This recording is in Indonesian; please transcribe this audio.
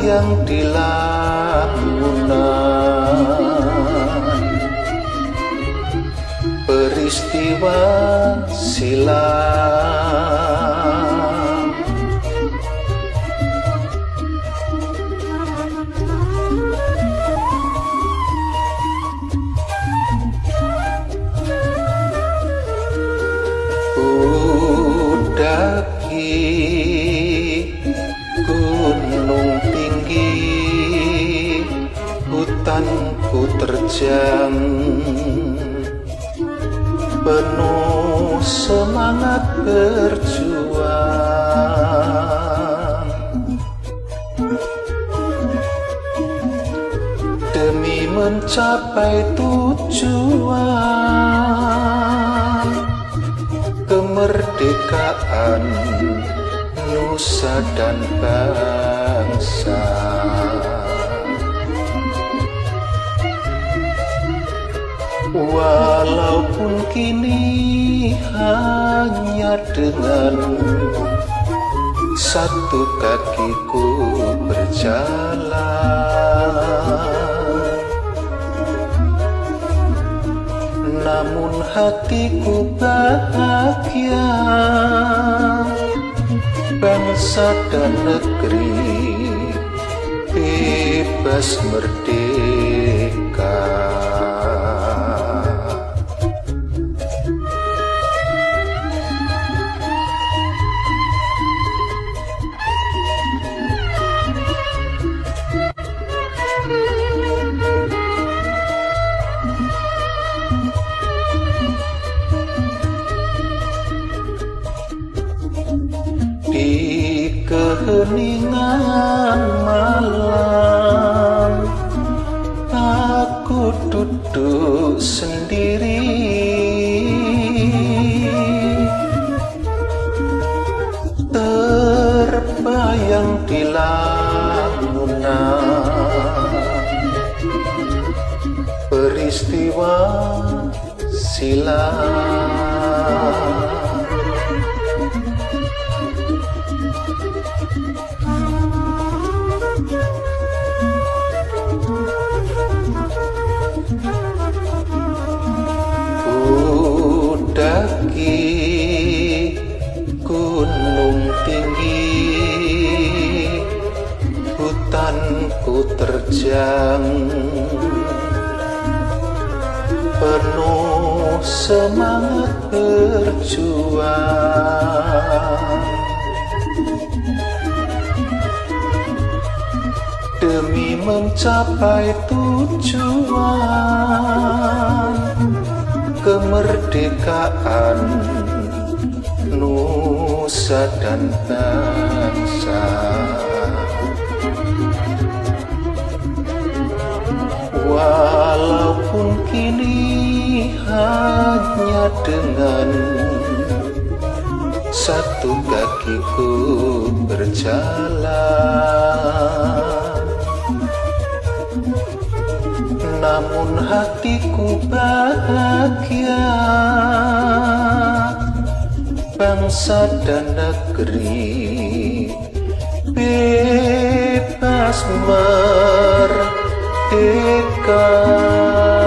terbayang di lamunan peristiwa silam. Daki gunung tinggi, hutanku terjang, penuh semangat berjuang demi mencapai tujuan kemerdekaan nusa dan bangsa. Walaupun kini hanya dengan satu kakiku berjalan, namun hatiku bahagia, bangsa dan negeri bebas merdeka. Di keheningan malam aku duduk sendiri, terbayang di lamunan peristiwa silam. Daki gunung tinggi, hutanku terjang, penuh semangat berjuang demi mencapai tujuan kemerdekaan nusa dan bangsa. Walaupun kini hanya dengan satu kakiku berjalan, namun hatiku bahagia, bangsa dan negeri bebas merdeka.